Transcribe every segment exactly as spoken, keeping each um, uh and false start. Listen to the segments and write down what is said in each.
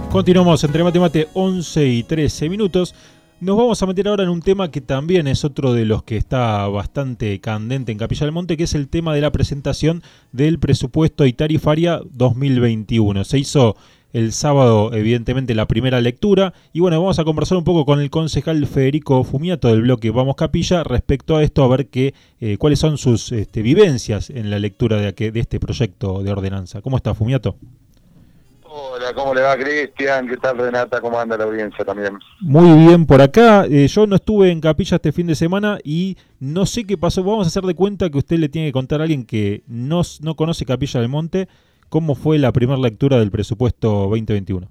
Continuamos entre Mate Mate, once y trece minutos. Nos vamos a meter ahora en un tema que también es otro de los que está bastante candente en Capilla del Monte, que es el tema de la presentación del presupuesto y tarifaria dos mil veintiuno. Se hizo el sábado, evidentemente, la primera lectura. Y bueno, vamos a conversar un poco con el concejal Federico Fumiato del bloque Vamos Capilla respecto a esto, a ver qué, eh, cuáles son sus este, vivencias en la lectura de, de este proyecto de ordenanza. ¿Cómo está, Fumiato? Hola, ¿cómo le va, Cristian? ¿Qué tal, Renata? ¿Cómo anda la audiencia también? Muy bien por acá. Eh, yo no estuve en Capilla este fin de semana y no sé qué pasó. Vamos a hacer de cuenta que usted le tiene que contar a alguien que no, no conoce Capilla del Monte cómo fue la primera lectura del presupuesto veinte veintiuno.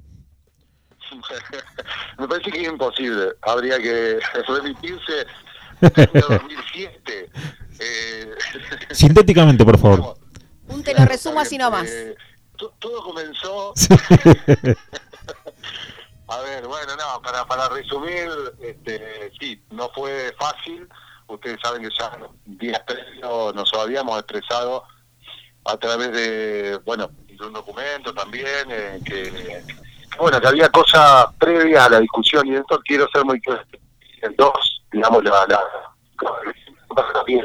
Me parece que es imposible. Habría que remitirse al año dos mil siete. Eh... Sintéticamente, por favor. Un te lo resumo así nomás. Eh, Todo comenzó... Sí. A ver, bueno, no, para para resumir, este, sí, no fue fácil. Ustedes saben que ya días previos nos habíamos expresado a través de, bueno, de un documento también, eh, que, bueno, que había cosas previas a la discusión, y esto quiero ser muy claro. En dos, digamos, la, la, la,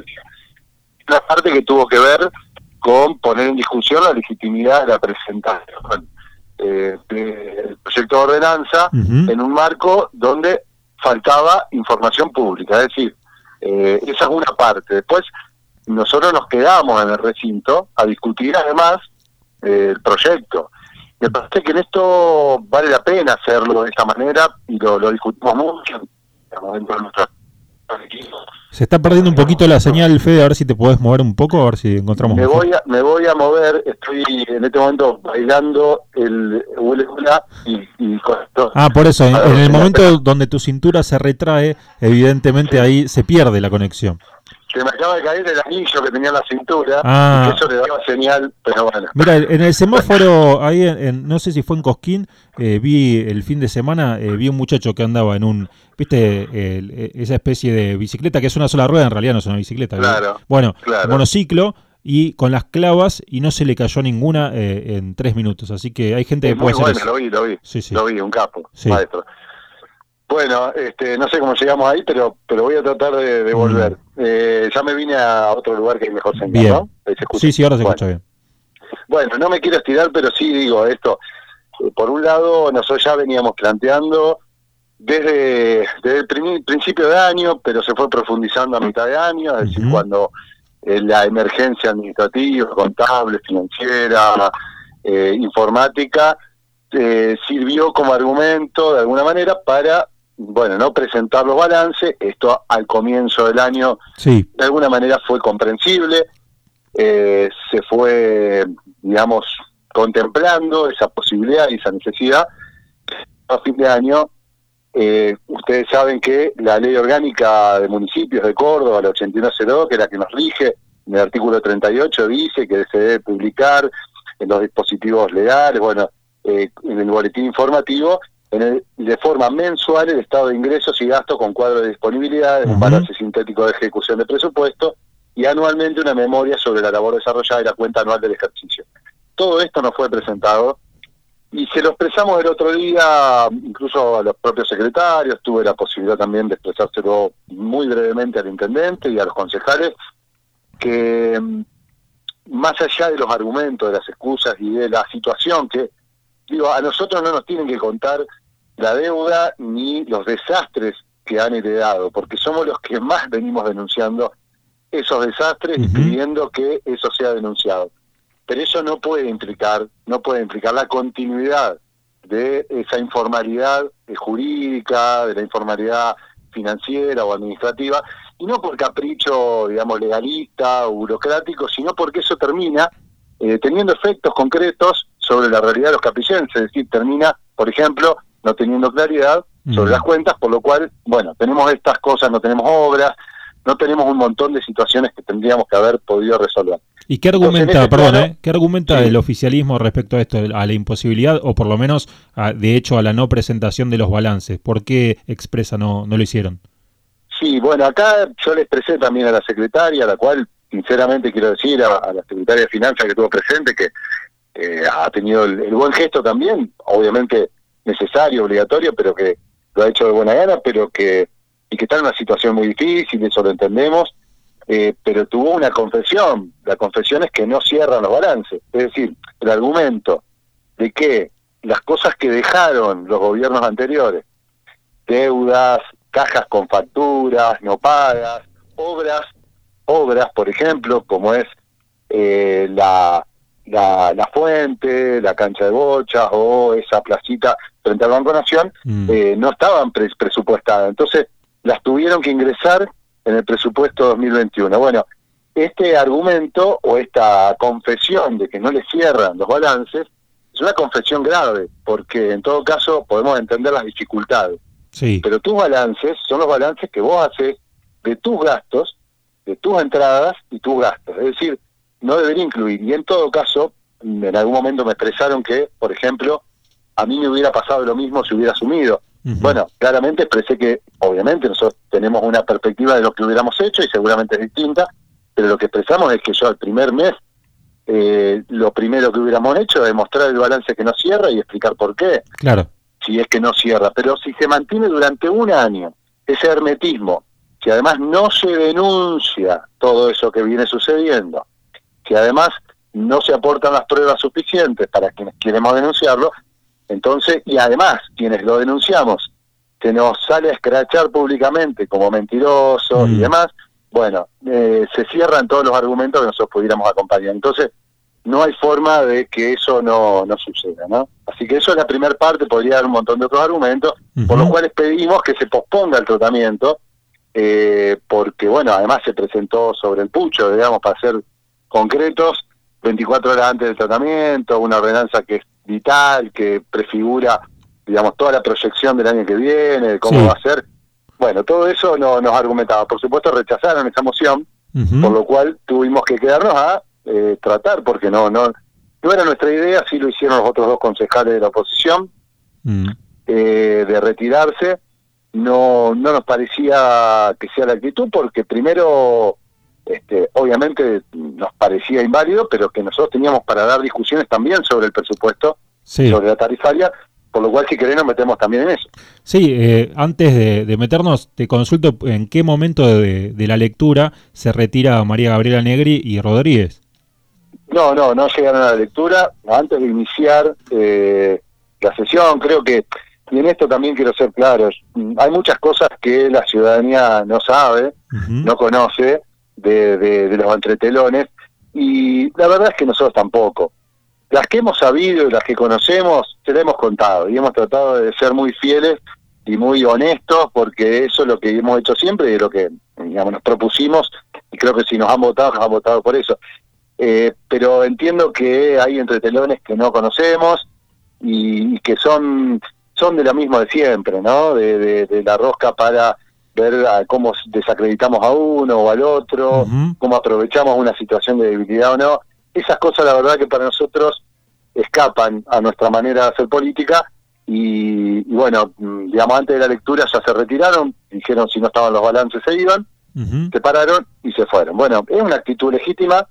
la parte que tuvo que ver con poner en discusión la legitimidad de la presentación eh, del proyecto de ordenanza uh-huh. en un marco donde faltaba información pública. Es decir, eh, esa es una parte. Después, nosotros nos quedamos en el recinto a discutir además eh, el proyecto. Me parece que en esto vale la pena hacerlo de esta manera, y lo, lo discutimos mucho dentro de nuestra equipo. Se está perdiendo un poquito la señal, Fede, a ver si te podés mover un poco, a ver si encontramos... Me voy a, me voy a mover, estoy en este momento bailando el hula hula y, y con esto... Ah, por eso, en, en el momento donde tu cintura se retrae, evidentemente sí. Ahí se pierde la conexión. Se me acaba de caer el anillo que tenía en la cintura, ah. y que eso le daba señal, pero bueno. Mira, en el semáforo, ahí en, en, no sé si fue en Cosquín, eh, vi el fin de semana, eh, vi un muchacho que andaba en un, viste, eh, esa especie de bicicleta que es una sola rueda, en realidad no es una bicicleta. Claro. ¿sí? Bueno, claro. monociclo, y con las clavas, y no se le cayó ninguna eh, en tres minutos, así que hay gente es que puede muy hacer bueno, eso. Lo vi, lo vi, sí, sí. lo vi, un capo, sí. maestro. Bueno, este, no sé cómo llegamos ahí, pero pero voy a tratar de, de volver. Mm. Eh, ya me vine a otro lugar que hay mejor señal, bien. ¿no? Sí, sí, ahora se bueno. escucha bien. Bueno, no me quiero estirar, pero sí digo esto. Eh, por un lado, nosotros ya veníamos planteando desde, desde el prin- principio de año, pero se fue profundizando a mitad de año, es decir, uh-huh. cuando eh, la emergencia administrativa, contable, financiera, eh, informática, eh, sirvió como argumento de alguna manera para... bueno, no presentar los balances. Esto al comienzo del año sí. de alguna manera fue comprensible, eh, se fue, digamos, contemplando esa posibilidad y esa necesidad. A fin de año, eh, ustedes saben que la Ley Orgánica de Municipios de Córdoba, la ochenta y uno cero dos, que es la que nos rige, en el artículo treinta y ocho dice que se debe publicar en los dispositivos legales, bueno, eh, en el boletín informativo, en el, de forma mensual, el estado de ingresos y gastos con cuadro de disponibilidades, uh-huh. un balance sintético de ejecución de presupuesto, y anualmente una memoria sobre la labor desarrollada y la cuenta anual del ejercicio. Todo esto nos fue presentado y se lo expresamos el otro día, incluso a los propios secretarios. Tuve la posibilidad también de expresárselo muy brevemente al intendente y a los concejales, que más allá de los argumentos, de las excusas y de la situación que, digo, a nosotros no nos tienen que contar la deuda ni los desastres que han heredado, porque somos los que más venimos denunciando esos desastres uh-huh. y pidiendo que eso sea denunciado. Pero eso no puede implicar, no puede implicar la continuidad de esa informalidad jurídica, de la informalidad financiera o administrativa, y no por capricho, digamos, legalista o burocrático, sino porque eso termina eh, teniendo efectos concretos sobre la realidad de los capillenses. Es decir, termina, por ejemplo, no teniendo claridad sobre mm. las cuentas, por lo cual, bueno, tenemos estas cosas, no tenemos obras, no tenemos un montón de situaciones que tendríamos que haber podido resolver. ¿Y qué argumenta, Entonces, perdón, plano, eh, qué argumenta sí. el oficialismo respecto a esto, a la imposibilidad, o por lo menos, a, de hecho, a la no presentación de los balances? ¿Por qué expresa no, no lo hicieron? Sí, bueno, acá yo le expresé también a la secretaria, a la cual, sinceramente, quiero decir, a, a la secretaria de Finanzas que estuvo presente, que eh, ha tenido el, el buen gesto también, obviamente, necesario, obligatorio, pero que lo ha hecho de buena gana, pero que y que está en una situación muy difícil, eso lo entendemos, eh, pero tuvo una confesión. La confesión es que no cierran los balances. Es decir, el argumento de que las cosas que dejaron los gobiernos anteriores, deudas, cajas con facturas no pagas, obras, obras, por ejemplo, como es eh, la, la la fuente, la cancha de bochas o esa placita frente al Banco Nación, mm. eh, no estaban pres presupuestadas. Entonces, las tuvieron que ingresar en el presupuesto dos mil veintiuno. Bueno, este argumento o esta confesión de que no le cierran los balances es una confesión grave, porque en todo caso podemos entender las dificultades. Sí. Pero tus balances son los balances que vos haces de tus gastos, de tus entradas y tus gastos. Es decir, no debería incluir. Y en todo caso, en algún momento me expresaron que, por ejemplo, a mí me hubiera pasado lo mismo si hubiera asumido. Uh-huh. Bueno, claramente expresé que, obviamente, nosotros tenemos una perspectiva de lo que hubiéramos hecho y seguramente es distinta, pero lo que expresamos es que yo al primer mes, eh, lo primero que hubiéramos hecho es mostrar el balance que no cierra y explicar por qué. Claro. Si es que no cierra, pero si se mantiene durante un año ese hermetismo, si además no se denuncia todo eso que viene sucediendo, que además no se aportan las pruebas suficientes para quienes queremos denunciarlo, entonces, y además quienes lo denunciamos, se nos sale a escrachar públicamente como mentirosos mm. y demás, bueno, eh, se cierran todos los argumentos que nosotros pudiéramos acompañar. Entonces, no hay forma de que eso no, no suceda, ¿no? Así que eso es la primera parte, podría dar un montón de otros argumentos, uh-huh. por los cuales pedimos que se posponga el tratamiento, eh, porque, bueno, además se presentó sobre el pucho, digamos, para ser concretos, veinticuatro horas antes del tratamiento, una ordenanza que es vital, que prefigura, digamos, toda la proyección del año que viene, de cómo sí. va a ser. Bueno, todo eso no, nos argumentaba. Por supuesto, rechazaron esa moción, uh-huh. por lo cual tuvimos que quedarnos a Eh, tratar, porque no no no era nuestra idea, sí lo hicieron los otros dos concejales de la oposición, mm. eh, de retirarse. No no nos parecía que sea la actitud, porque primero, este, obviamente nos parecía inválido, pero que nosotros teníamos para dar discusiones también sobre el presupuesto, sí. sobre la tarifaria, por lo cual si querés nos metemos también en eso. Sí, eh, antes de, de meternos, te consulto en qué momento de, de la lectura se retira María Gabriela Negri y Rodríguez. No, no, no llegaron a la lectura. Antes de iniciar eh, la sesión, creo que, y en esto también quiero ser claro, hay muchas cosas que la ciudadanía no sabe, uh-huh. no conoce de, de, de los entretelones, y la verdad es que nosotros tampoco. Las que hemos sabido y las que conocemos, se las hemos contado, y hemos tratado de ser muy fieles y muy honestos, porque eso es lo que hemos hecho siempre y lo que, digamos, nos propusimos, y creo que si nos han votado, nos han votado por eso. Eh, pero entiendo que hay entretelones que no conocemos y, y que son son de lo mismo de siempre, ¿no? De, de, de la rosca para ver a cómo desacreditamos a uno o al otro, uh-huh. cómo aprovechamos una situación de debilidad o no. Esas cosas, la verdad, que para nosotros escapan a nuestra manera de hacer política y, y bueno, digamos, antes de la lectura ya se retiraron, dijeron si no estaban los balances se iban, uh-huh. se pararon y se fueron. Bueno, es una actitud legítima,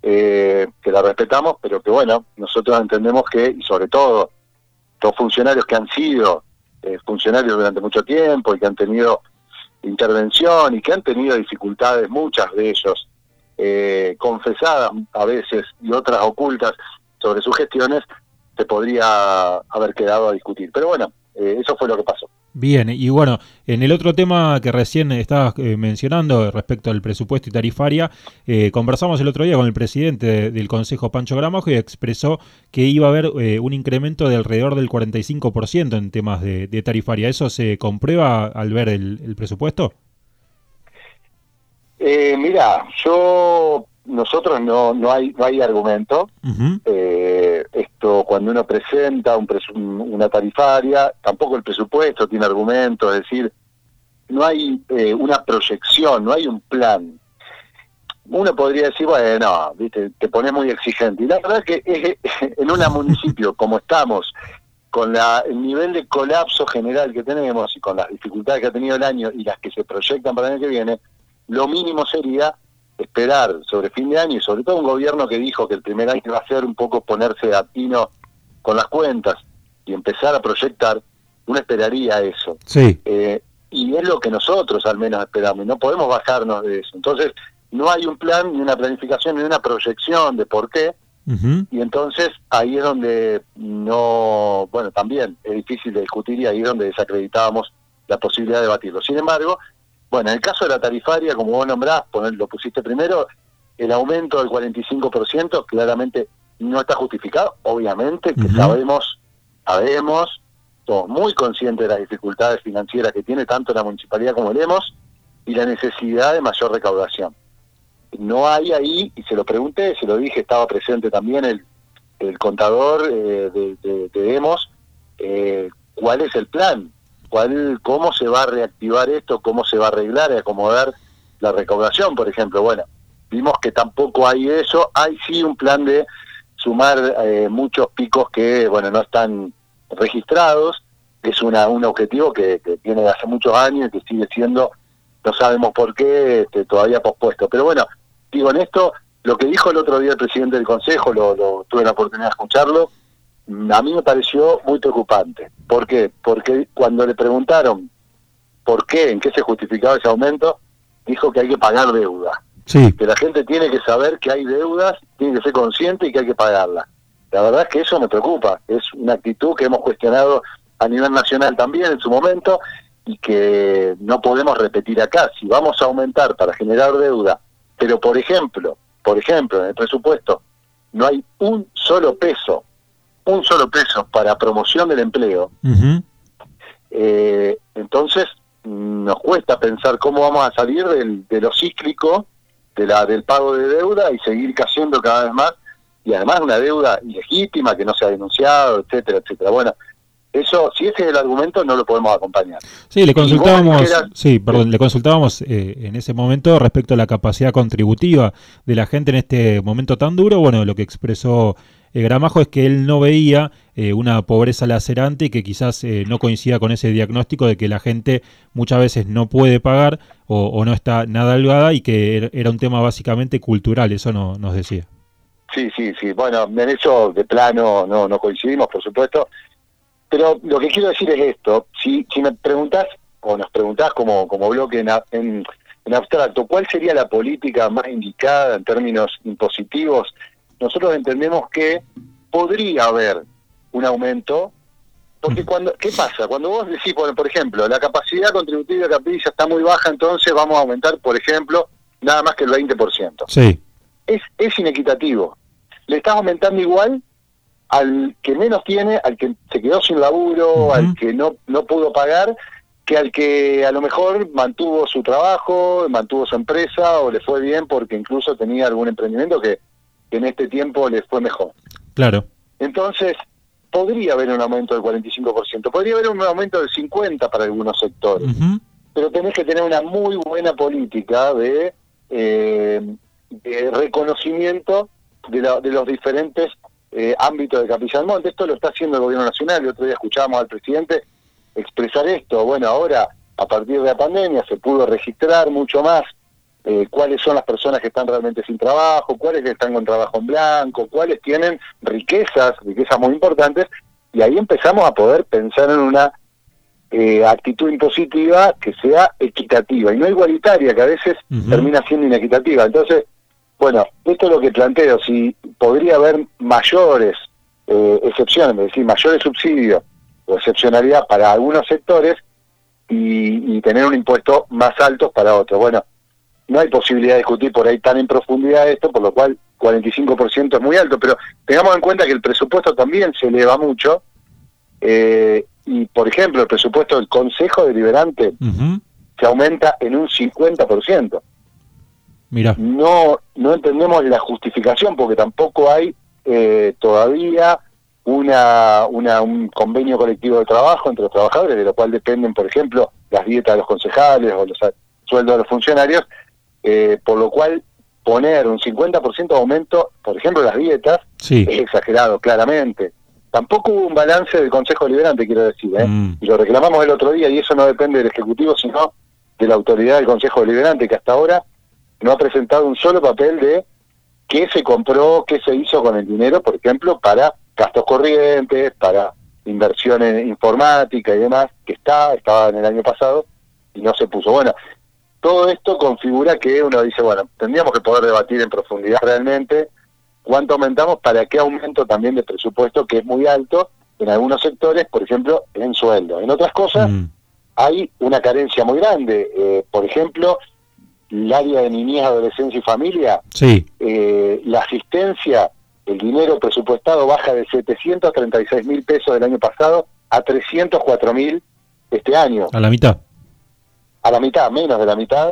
Eh, que la respetamos, pero que bueno, nosotros entendemos que, y sobre todo los funcionarios que han sido eh, funcionarios durante mucho tiempo y que han tenido intervención y que han tenido dificultades, muchas de ellos eh, confesadas a veces y otras ocultas sobre sus gestiones, se podría haber quedado a discutir. Pero bueno, eh, eso fue lo que pasó. Bien, y bueno, en el otro tema que recién estabas eh, mencionando respecto al presupuesto y tarifaria, eh, conversamos el otro día con el presidente de, del Consejo, Pancho Gramajo, y expresó que iba a haber eh, un incremento de alrededor del cuarenta y cinco por ciento en temas de, de tarifaria. ¿Eso se comprueba al ver el, el presupuesto? Eh, mira, yo... Nosotros no no hay no hay argumento. Uh-huh. Eh, esto cuando uno presenta un presu- una tarifaria, tampoco el presupuesto tiene argumento, es decir, no hay eh, una proyección, no hay un plan. Uno podría decir, bueno, viste, te pones muy exigente. Y la verdad es que es, en un municipio como estamos, con la, el nivel de colapso general que tenemos y con las dificultades que ha tenido el año y las que se proyectan para el año que viene, lo mínimo sería esperar sobre fin de año, y sobre todo un gobierno que dijo que el primer año va a ser un poco ponerse a tino con las cuentas y empezar a proyectar, uno esperaría eso. Sí. Eh, y es lo que nosotros al menos esperamos, y no podemos bajarnos de eso. Entonces, no hay un plan, ni una planificación, ni una proyección de por qué, Uh-huh. y entonces ahí es donde no, bueno, también es difícil de discutir y ahí es donde desacreditábamos la posibilidad de debatirlo. Sin embargo, bueno, en el caso de la tarifaria, como vos nombrás, poner, lo pusiste primero, el aumento del cuarenta y cinco por ciento claramente no está justificado, obviamente que Uh-huh. sabemos, sabemos, somos muy conscientes de las dificultades financieras que tiene tanto la municipalidad como el E M O S y la necesidad de mayor recaudación. No hay ahí, y se lo pregunté, se lo dije, estaba presente también el, el contador eh, de, de, de E M O S, eh, ¿cuál es el plan? ¿Cuál, cómo se va a reactivar esto? ¿Cómo se va a arreglar y acomodar la recaudación, por ejemplo? Bueno, vimos que tampoco hay eso. Hay sí un plan de sumar eh, muchos picos que, bueno, no están registrados. Es una un objetivo que, que tiene hace muchos años y que sigue siendo, no sabemos por qué, este, todavía pospuesto. Pero bueno, digo, en esto, lo que dijo el otro día el presidente del Consejo, lo, lo tuve la oportunidad de escucharlo, a mí me pareció muy preocupante. ¿Por qué? Porque cuando le preguntaron por qué, en qué se justificaba ese aumento, dijo que hay que pagar deuda. Sí. Que la gente tiene que saber que hay deudas, tiene que ser consciente y que hay que pagarlas. La verdad es que eso me preocupa. Es una actitud que hemos cuestionado a nivel nacional también en su momento y que no podemos repetir acá. Si vamos a aumentar para generar deuda, pero por ejemplo, por ejemplo, en el presupuesto no hay un solo peso, un solo peso para promoción del empleo, Uh-huh. eh, entonces nos cuesta pensar cómo vamos a salir del, de lo cíclico, de la del pago de deuda y seguir cayendo cada vez más, y además una deuda ilegítima que no se ha denunciado, etcétera, etcétera. Bueno, eso, si ese es el argumento, no lo podemos acompañar. Sí, le consultábamos, dijeras, sí, perdón, le consultábamos eh, en ese momento respecto a la capacidad contributiva de la gente en este momento tan duro. Bueno, lo que expresó eh, Gramajo es que él no veía eh, una pobreza lacerante y que quizás eh, no coincida con ese diagnóstico de que la gente muchas veces no puede pagar o, o no está nada holgada y que era un tema básicamente cultural, eso no, nos decía. Sí, sí, sí. Bueno, en eso de plano no, no coincidimos, por supuesto. Pero lo que quiero decir es esto. Si, si me preguntás, o nos preguntás como, como bloque en, en, en abstracto, ¿cuál sería la política más indicada en términos impositivos? Nosotros entendemos que podría haber un aumento, porque cuando, ¿qué pasa? Cuando vos decís, por, por ejemplo, la capacidad contributiva de Capilla está muy baja, entonces vamos a aumentar, por ejemplo, nada más que el veinte por ciento. Sí. Es, es inequitativo. Le estás aumentando igual al que menos tiene, al que se quedó sin laburo, uh-huh. al que no, no pudo pagar, que al que a lo mejor mantuvo su trabajo, mantuvo su empresa o le fue bien porque incluso tenía algún emprendimiento que, que en este tiempo le fue mejor. Claro. Entonces, podría haber un aumento del cuarenta y cinco por ciento, podría haber un aumento del cincuenta por ciento para algunos sectores, uh-huh. pero tenés que tener una muy buena política de, eh, de reconocimiento de, la, de los diferentes eh, ámbitos de Capilla del Monte. Esto lo está haciendo el gobierno nacional. El otro día escuchábamos al presidente expresar esto. Bueno, ahora, a partir de la pandemia, se pudo registrar mucho más eh, cuáles son las personas que están realmente sin trabajo, cuáles que están con trabajo en blanco, cuáles tienen riquezas, riquezas muy importantes, y ahí empezamos a poder pensar en una eh, actitud impositiva que sea equitativa, y no igualitaria, que a veces uh-huh. termina siendo inequitativa. Entonces, bueno, esto es lo que planteo, si podría haber mayores eh, excepciones, es decir, mayores subsidios o excepcionalidad para algunos sectores y, y tener un impuesto más alto para otros. Bueno, no hay posibilidad de discutir por ahí tan en profundidad esto, por lo cual cuarenta y cinco por ciento es muy alto, pero tengamos en cuenta que el presupuesto también se eleva mucho, eh, y por ejemplo el presupuesto del Consejo Deliberante uh-huh. se aumenta en un cincuenta por ciento. Mirá. No, no entendemos la justificación porque tampoco hay eh, todavía una, una un convenio colectivo de trabajo entre los trabajadores, de lo cual dependen, por ejemplo, las dietas de los concejales o los sueldos de los funcionarios, eh, por lo cual poner un cincuenta por ciento de aumento, por ejemplo, las dietas, sí. es exagerado, claramente. Tampoco hubo un balance del Consejo Deliberante, quiero decir, ¿eh? Mm. y lo reclamamos el otro día, y eso no depende del Ejecutivo, sino de la autoridad del Consejo Deliberante, que hasta ahora no ha presentado un solo papel de qué se compró, qué se hizo con el dinero, por ejemplo, para gastos corrientes, para inversión en informática y demás, que está, estaba en el año pasado y no se puso. Bueno, todo esto configura que uno dice, bueno, tendríamos que poder debatir en profundidad realmente cuánto aumentamos, para qué aumento también de presupuesto, que es muy alto en algunos sectores, por ejemplo, en sueldo. En otras cosas, mm. hay una carencia muy grande. Eh, por ejemplo, el área de niñez, adolescencia y familia, sí. eh, la asistencia, el dinero presupuestado baja de setecientos treinta y seis mil pesos del año pasado a trescientos cuatro mil este año. A la mitad. A la mitad, menos de la mitad,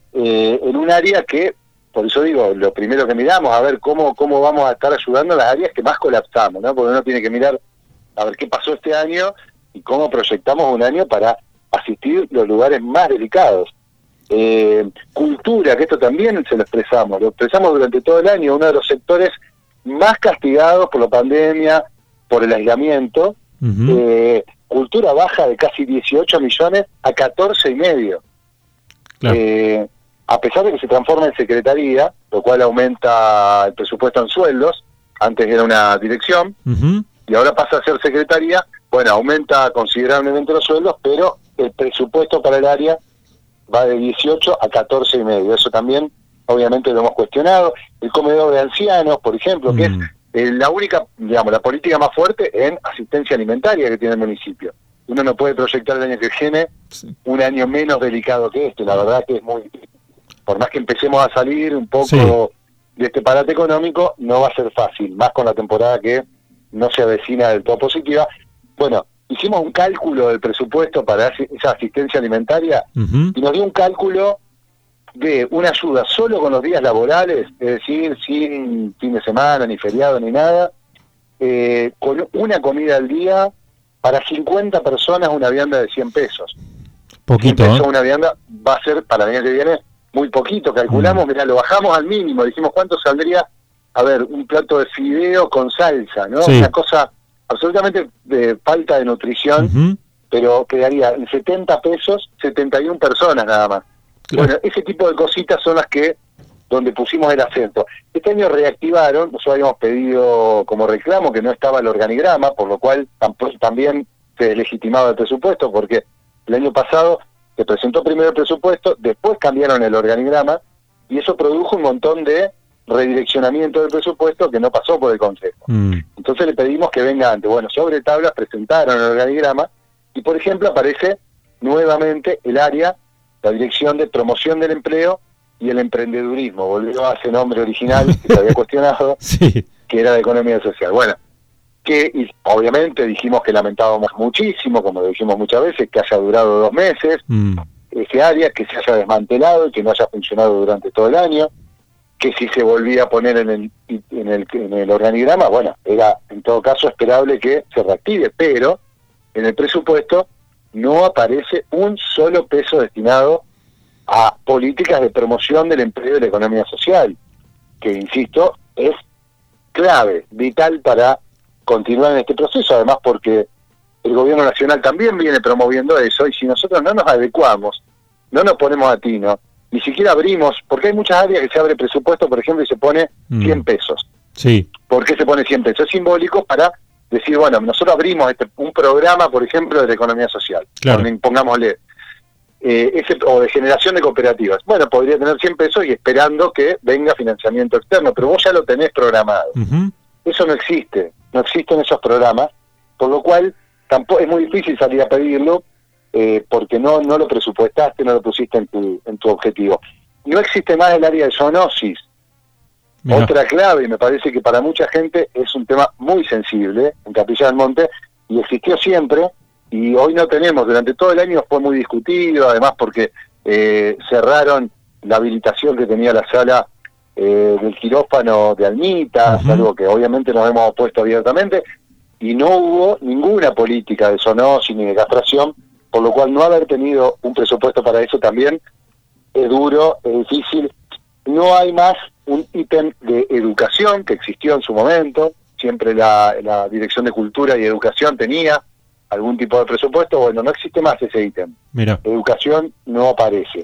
eh, en un área que, por eso digo, lo primero que miramos, a ver cómo cómo vamos a estar ayudando a las áreas que más colapsamos, ¿no? Porque uno tiene que mirar a ver qué pasó este año y cómo proyectamos un año para asistir los lugares más delicados. Eh, cultura, que esto también se lo expresamos, lo expresamos durante todo el año, uno de los sectores más castigados por la pandemia, por el aislamiento. Uh-huh. eh, cultura baja de casi dieciocho millones a catorce y medio. Claro. Eh, a pesar de que se transforma en secretaría, lo cual aumenta el presupuesto en sueldos, antes era una dirección, uh-huh. y ahora pasa a ser secretaría, bueno, aumenta considerablemente los sueldos, pero el presupuesto para el área va de dieciocho a catorce y medio. Eso también, obviamente, lo hemos cuestionado. El comedor de ancianos, por ejemplo, uh-huh. que es eh, la única, digamos, la política más fuerte en asistencia alimentaria que tiene el municipio. Uno no puede proyectar el año que viene sí. un año menos delicado que este. La verdad que es muy... Por más que empecemos a salir un poco sí. de este parate económico, no va a ser fácil, más con la temporada que no se avecina del todo positiva. Bueno, hicimos un cálculo del presupuesto para esa asistencia alimentaria uh-huh. y nos dio un cálculo de una ayuda solo con los días laborales, es decir, sin fin de semana, ni feriado, ni nada, eh, con una comida al día para cincuenta personas, una vianda de cien pesos. Poquito, cien pesos ¿eh? Una vianda va a ser para el año que viene muy poquito, calculamos, mm. mirá, lo bajamos al mínimo, dijimos cuánto saldría, a ver, un plato de fideo con salsa, ¿no? Sí. Una cosa absolutamente de falta de nutrición, uh-huh. pero quedaría en setenta pesos, setenta y una personas nada más. Claro. Bueno, ese tipo de cositas son las que, donde pusimos el acento. Este año reactivaron, nosotros habíamos pedido como reclamo que no estaba el organigrama, por lo cual tampoco, también se deslegitimaba el presupuesto, porque el año pasado se presentó primero el presupuesto, después cambiaron el organigrama, y eso produjo un montón de redireccionamiento del presupuesto que no pasó por el Consejo. Mm. Entonces le pedimos que venga antes. Bueno, sobre tablas presentaron el organigrama, y por ejemplo aparece nuevamente el área, la Dirección de Promoción del Empleo y el Emprendedurismo. Volvió a ese nombre original que se había cuestionado, sí. que era de Economía Social. Bueno, que y obviamente dijimos que lamentábamos muchísimo, como lo dijimos muchas veces, que haya durado dos meses, mm. ese área, que se haya desmantelado y que no haya funcionado durante todo el año, que si se volvía a poner en el, en el, en el organigrama, bueno, era en todo caso esperable que se reactive, pero en el presupuesto no aparece un solo peso destinado a políticas de promoción del empleo y la economía social, que, insisto, es clave, vital para continuar en este proceso, además porque el gobierno nacional también viene promoviendo eso, y si nosotros no nos adecuamos, no nos ponemos a tino, ni siquiera abrimos, porque hay muchas áreas que se abre presupuesto, por ejemplo, y se pone mm. cien pesos. Sí. ¿Por qué se pone cien pesos? Es simbólico para decir, bueno, nosotros abrimos este, un programa, por ejemplo, de la economía social. Claro. Pongámosle, eh, ese, o de generación de cooperativas. Bueno, podría tener cien pesos y esperando que venga financiamiento externo, pero vos ya lo tenés programado. Uh-huh. Eso no existe, no existen esos programas, por lo cual tampoco es muy difícil salir a pedirlo, eh, porque no no lo presupuestaste, no lo pusiste en tu en tu objetivo. No existe más el área de zoonosis. Mirá. Otra clave, y me parece que para mucha gente es un tema muy sensible en Capilla del Monte, y existió siempre, y hoy no tenemos. Durante todo el año fue muy discutido, además porque eh, cerraron la habilitación que tenía la sala eh, del quirófano de Almita, uh-huh. algo que obviamente nos hemos opuesto abiertamente, y no hubo ninguna política de zoonosis ni de castración, por lo cual no haber tenido un presupuesto para eso también es duro, es difícil. No hay más un ítem de educación que existió en su momento, siempre la, la Dirección de Cultura y Educación tenía algún tipo de presupuesto. Bueno, no existe más ese ítem. Mira. Educación no aparece.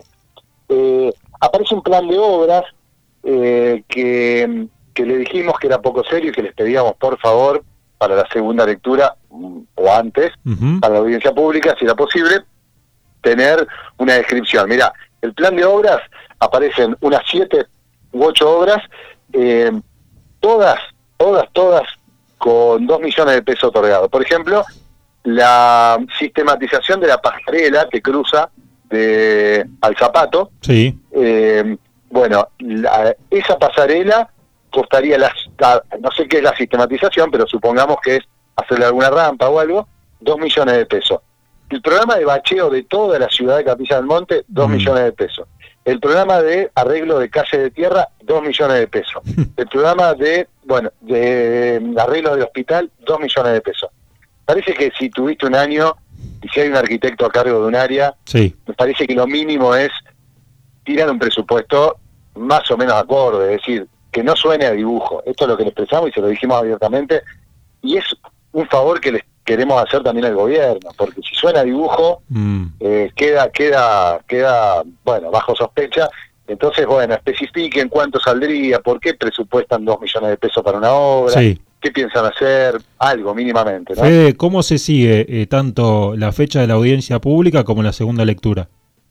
Eh, aparece un plan de obras eh, que, que le dijimos que era poco serio y que les pedíamos por favor para la segunda lectura, o antes, uh-huh. para la audiencia pública, si era posible, tener una descripción. Mira, el plan de obras, aparecen unas siete u ocho obras, eh, todas, todas, todas, con dos millones de pesos otorgados. Por ejemplo, la sistematización de la pasarela que cruza de al Zapato. Sí. Eh, bueno, la, esa pasarela costaría, las, no sé qué es la sistematización, pero supongamos que es hacerle alguna rampa o algo, dos millones de pesos. El programa de bacheo de toda la ciudad de Capilla del Monte, dos mm. millones de pesos. El programa de arreglo de calle de tierra, dos millones de pesos. El programa de, bueno, de arreglo del hospital, dos millones de pesos. Parece que si tuviste un año, y si hay un arquitecto a cargo de un área, sí. me parece que lo mínimo es tirar un presupuesto más o menos acorde, es decir, que no suene a dibujo. Esto es lo que le expresamos y se lo dijimos abiertamente, y es un favor que les queremos hacer también al gobierno, porque si suena a dibujo, mm. eh, queda, queda, queda, bueno, bajo sospecha. Entonces, bueno, especifiquen cuánto saldría, por qué presupuestan dos millones de pesos para una obra, sí. qué piensan hacer, algo mínimamente, ¿no? Fede, ¿cómo se sigue eh, tanto la fecha de la audiencia pública como la segunda lectura?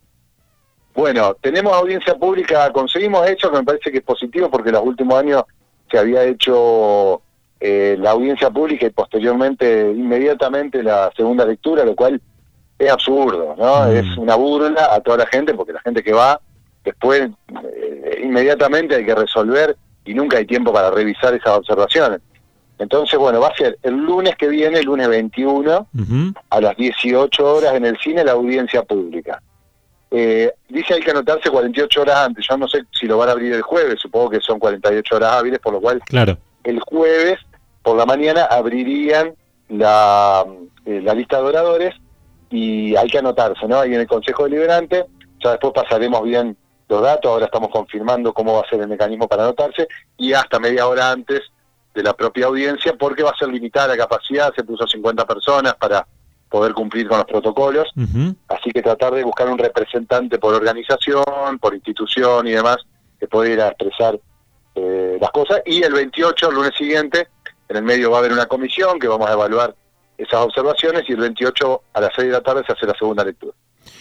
Bueno, tenemos audiencia pública, conseguimos hecho que me parece que es positivo, porque en los últimos años se había hecho eh, la audiencia pública y posteriormente, inmediatamente, la segunda lectura, lo cual es absurdo, ¿no? Mm. Es una burla a toda la gente, porque la gente que va, después, eh, inmediatamente hay que resolver y nunca hay tiempo para revisar esas observaciones. Entonces, bueno, va a ser el lunes que viene, el lunes veintiuno, uh-huh. a las dieciocho horas en el cine, la audiencia pública. Eh, dice hay que anotarse cuarenta y ocho horas antes. Yo no sé si lo van a abrir el jueves, supongo que son cuarenta y ocho horas hábiles, por lo cual claro. el jueves por la mañana abrirían la, eh, la lista de oradores y hay que anotarse, ¿no? Ahí en el Consejo Deliberante, ya después pasaremos bien los datos, ahora estamos confirmando cómo va a ser el mecanismo para anotarse, y hasta media hora antes de la propia audiencia, porque va a ser limitada la capacidad, se puso cincuenta personas para poder cumplir con los protocolos, uh-huh. así que tratar de buscar un representante por organización, por institución y demás, que pueda ir a expresar eh, las cosas. Y el veintiocho, el lunes siguiente, en el medio va a haber una comisión que vamos a evaluar esas observaciones, y el veintiocho a las seis de la tarde se hace la segunda lectura.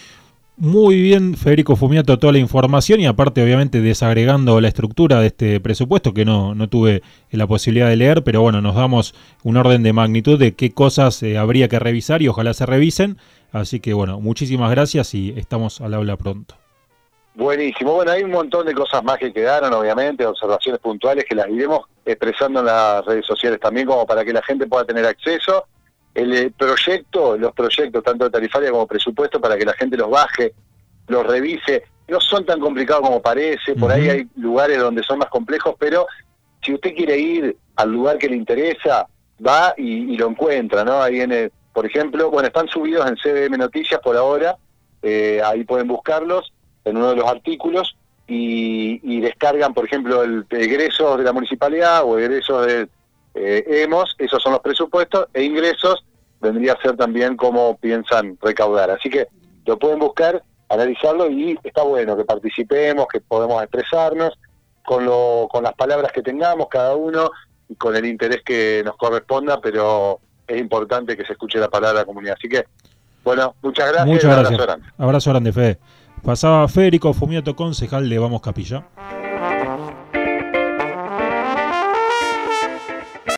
Muy bien, Federico Fumiato, toda la información, y aparte obviamente desagregando la estructura de este presupuesto que no, no tuve la posibilidad de leer, pero bueno, nos damos un orden de magnitud de qué cosas eh, habría que revisar y ojalá se revisen, así que bueno, muchísimas gracias y estamos al habla pronto. Buenísimo, bueno, hay un montón de cosas más que quedaron, obviamente, observaciones puntuales que las iremos expresando en las redes sociales también, como para que la gente pueda tener acceso. El proyecto, los proyectos, tanto de tarifaria como presupuesto, para que la gente los baje, los revise, no son tan complicados como parece, por uh-huh. ahí hay lugares donde son más complejos, pero si usted quiere ir al lugar que le interesa, va y, y lo encuentra, ¿no? Ahí en el, por ejemplo, bueno, están subidos en C B M Noticias por ahora, eh, ahí pueden buscarlos en uno de los artículos, y, y descargan, por ejemplo, el egresos de la municipalidad o egresos de Eh, hemos, esos son los presupuestos, e ingresos vendría a ser también cómo piensan recaudar. Así que lo pueden buscar, analizarlo, y está bueno que participemos, que podemos expresarnos con, lo, con las palabras que tengamos cada uno y con el interés que nos corresponda, pero es importante que se escuche la palabra de la comunidad. Así que, bueno, muchas gracias. Muchas y un gracias. abrazo grande. Abrazo grande, Fede. Pasaba Federico Fumiato, concejal de Vamos Capilla.